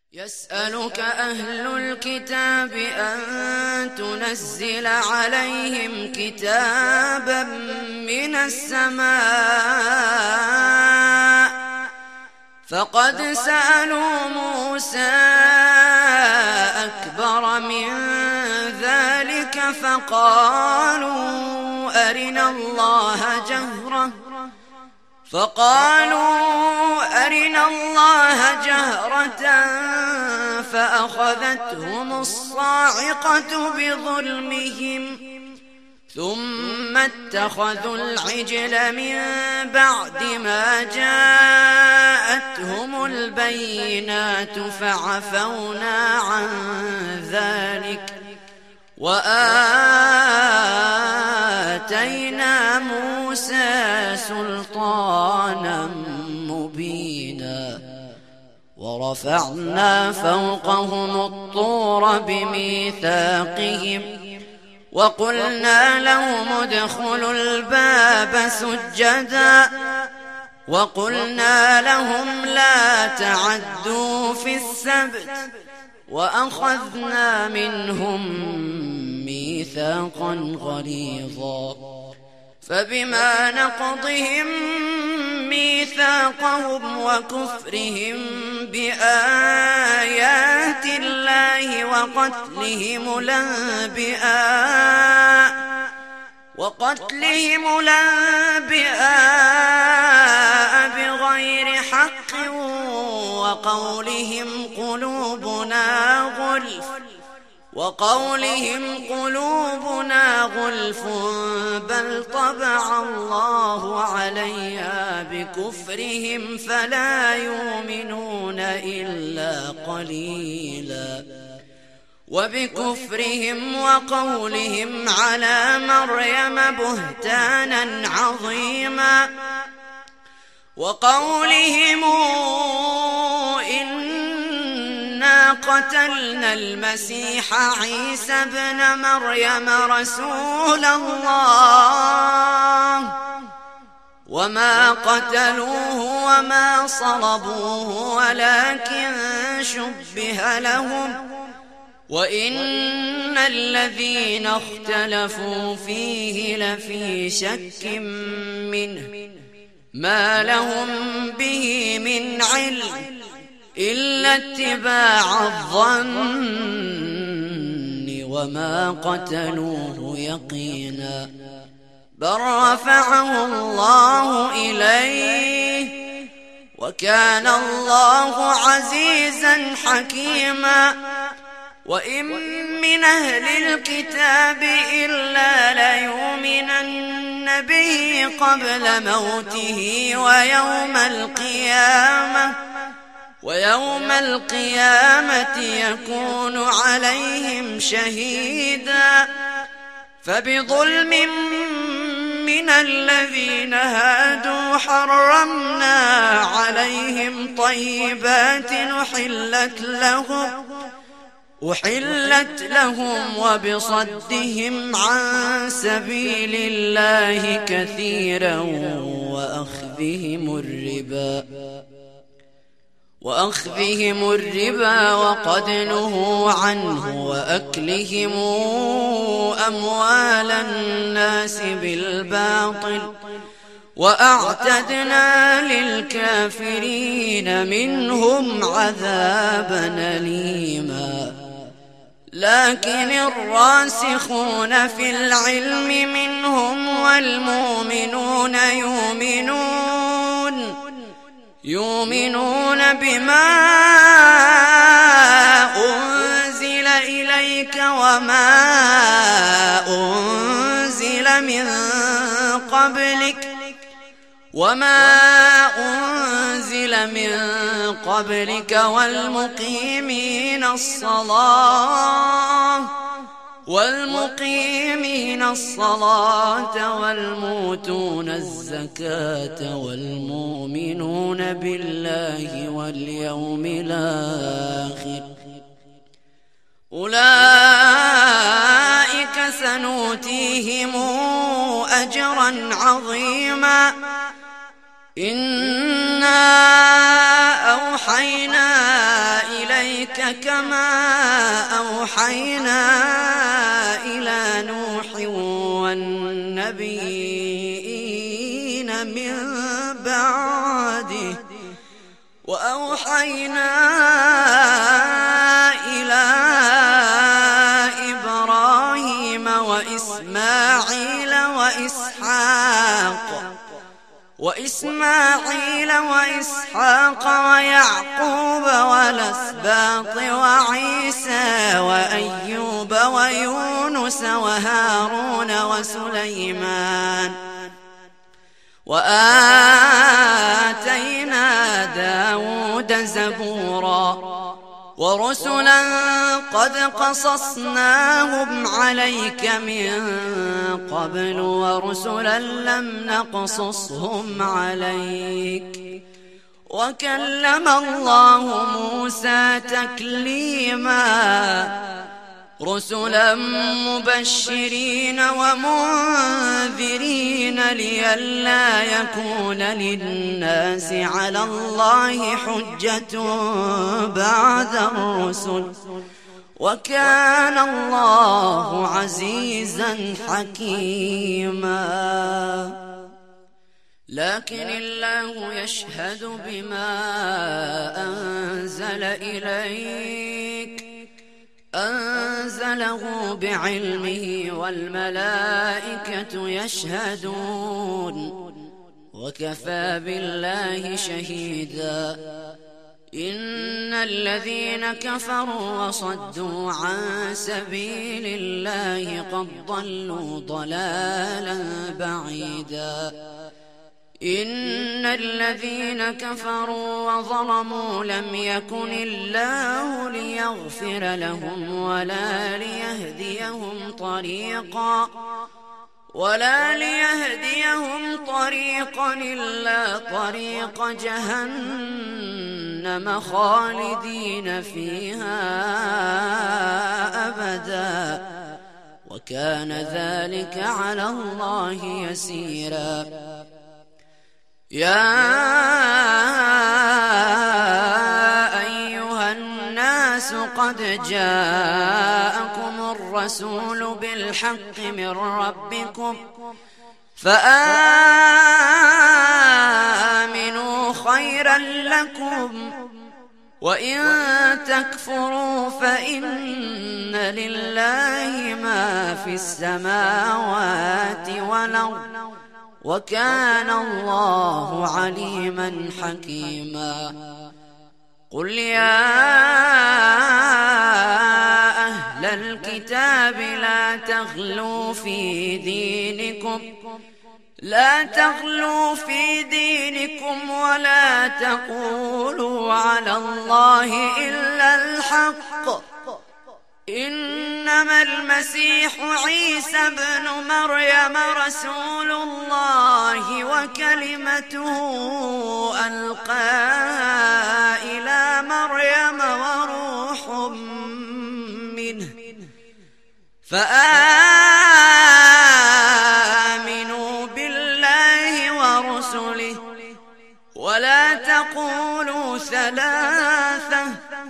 يسألك أهل الكتاب أن تنزل عليهم كتابا من السماء فقد سألوا موسى أكبر من ذلك فقالوا أرنا الله جهرة فأخذتهم الصاعقة بظلمهم ثم اتخذوا العجل من بعد ما جاءتهم البينات فعفونا عن ذلك وآتينا موسى سلطانا مبينا ورفعنا فوقهم الطور بميثاقهم وقلنا لهم ادخلوا الباب سجدا وقلنا لهم لا تعدوا في السبت وأخذنا منهم ميثاقا غليظا فبما نقضهم ميثاقهم وكفرهم بآيات الله وقتلهم الأنبياء بغير حق وقولهم قلوبنا غلف بل طبع الله عليها بكفرهم فلا يؤمنون إلا قليلا وبكفرهم وقولهم على مريم بهتانا عظيما وقولهم إنا قتلنا المسيح عيسى ابن مريم رسول الله وما قتلوه وما صلبوه ولكن شبه لهم وإن الذين اختلفوا فيه لفي شك منه ما لهم به من علم إلا اتباع الظن وما قتلوه يقينا بل رفعه الله إليه وكان الله عزيزا حكيما وإن من أهل الكتاب إلا ليؤمنن به قبل موته ويوم القيامة يكون عليهم شهيدا فبظلم من الذين هادوا حرمنا عليهم طيبات أحلت لهم وبصدهم عن سبيل الله كثيرا وأخذهم الربا وقد نهوا عنه وأكلهم أموال الناس بالباطل وأعتدنا للكافرين منهم عذابا أليما لكن الراسخون في العلم منهم والمؤمنون يؤمنون بما أنزل إليك وما أنزل من قبلك والمقيمين الصلاة والموتون الزكاة والمؤمنون بالله واليوم الآخر أولئك سنؤتيهم أجرا عظيما إنا أوحينا إليك إليك كما أوحينا إلى نوح والنبيين من بعده وأوحينا إلى إبراهيم وإسماعيل وإسحاق ويعقوب والأسباط وعيسى وأيوب ويونس وهارون وسليمان وآتينا داود زبورا ورسلا قد قصصناهم عليك من قبل ورسلا لم نقصصهم عليك وكلم الله موسى تكليما رسلا مبشرين ومنذرين لئلا يكون للناس على الله حجة بعد الرسل وكان الله عزيزا حكيما. لكن الله يشهد بما أنزل إليك أنزله بعلمه والملائكة يشهدون وكفى بالله شهيدا. إن الذين كفروا وصدوا عن سبيل الله قد ضلوا ضلالا بعيدا. إن الذين كفروا وظلموا لم يكن الله ليغفر لهم ولا ليهديهم طريقا إلا طريق جهنم خالدين فيها أبدا وكان ذلك على الله يسيرا. يا أيها الناس قد جاءكم الرسول بالحق من ربكم فآمنوا خيرا لكم وإن تكفروا فإن لله ما في السماوات والأرض وكان الله عليما حكيما. قل يا أهل الكتاب لا تغلوا في دينكم ولا تقولوا على الله إلا الحق إنما المسيح عيسى ابن مريم رسول الله وكلمته ألقاها إلى مريم وروح منه فآمنوا بالله ورسله ولا تقولوا ثلاثة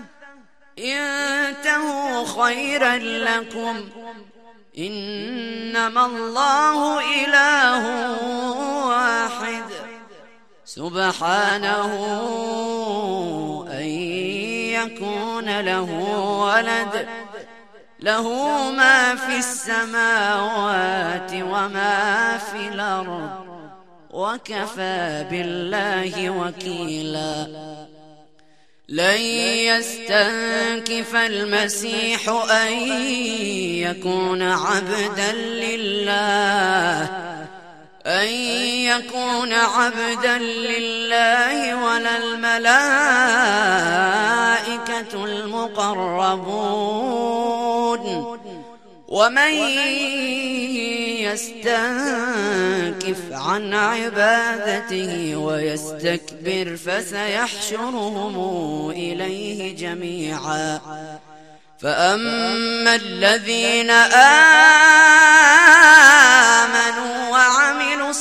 انتهوا خيرا لكم إنما الله إله واحد سبحانه أن يكون له ولد له ما في السماوات وما في الأرض وكفى بالله وكيلا. لن يستنكف المسيح أن يكون عبدا لله ولا الملائكة المقربون ومن يستنكف عن عبادته ويستكبر فسيحشرهم إليه جميعا. فأما الذين آمنوا وعملوا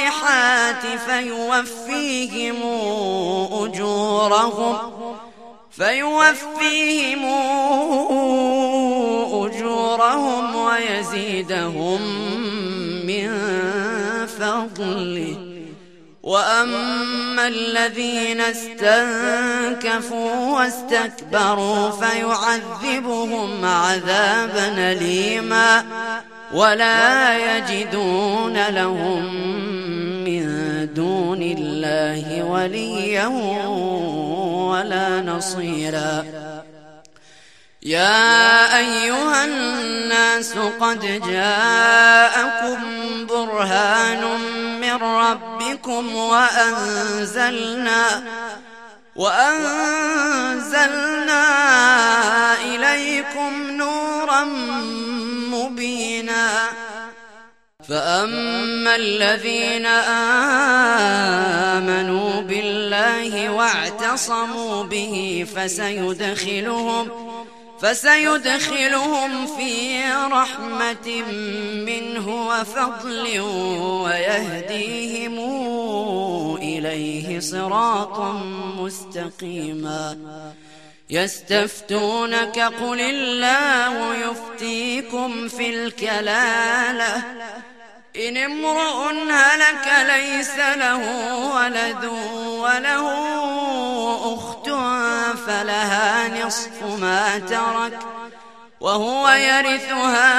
الصالحات فيوفيهم أجورهم ويزيدهم من فضله. وأما الذين استنكفوا واستكبروا فيعذبهم عذابا أليما ولا يجدون لهم من دون الله وليا ولا نصيرا. يا أيها الناس قد جاءكم برهان من ربكم وأنزلنا إليكم نورا مبينا. فأما الذين آمنوا بالله واعتصموا به فسيدخلهم في رحمة منه وفضل ويهديهم إليه صراطا مستقيما. يستفتونك قل الله يفتيكم في الكلالة إن امرؤ هلك ليس له ولد وله أخت فلها نصف ما ترك وهو يرثها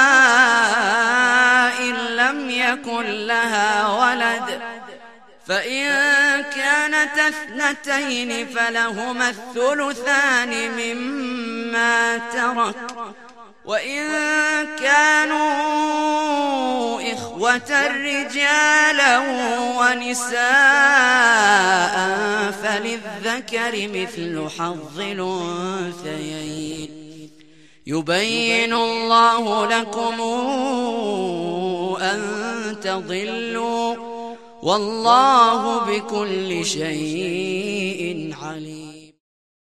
إن لم يكن لها ولد، فإن كانت اثنتين فلهما الثلثان مما ترك، وإن كانوا إخوة رجالا ونساء فللذكر مثل حظ الأنثيين. يبين الله لكم أن تضلوا والله بكل شيء عليم.